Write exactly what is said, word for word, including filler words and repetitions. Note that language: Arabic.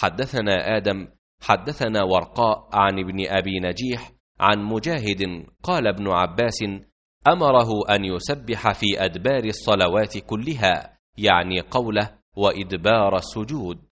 حدثنا آدم حدثنا ورقاء عن ابن أبي نجيح عن مجاهد قال ابن عباس أمره أن يسبح في أدبار الصلوات كلها، يعني قوله وإدبار السجود.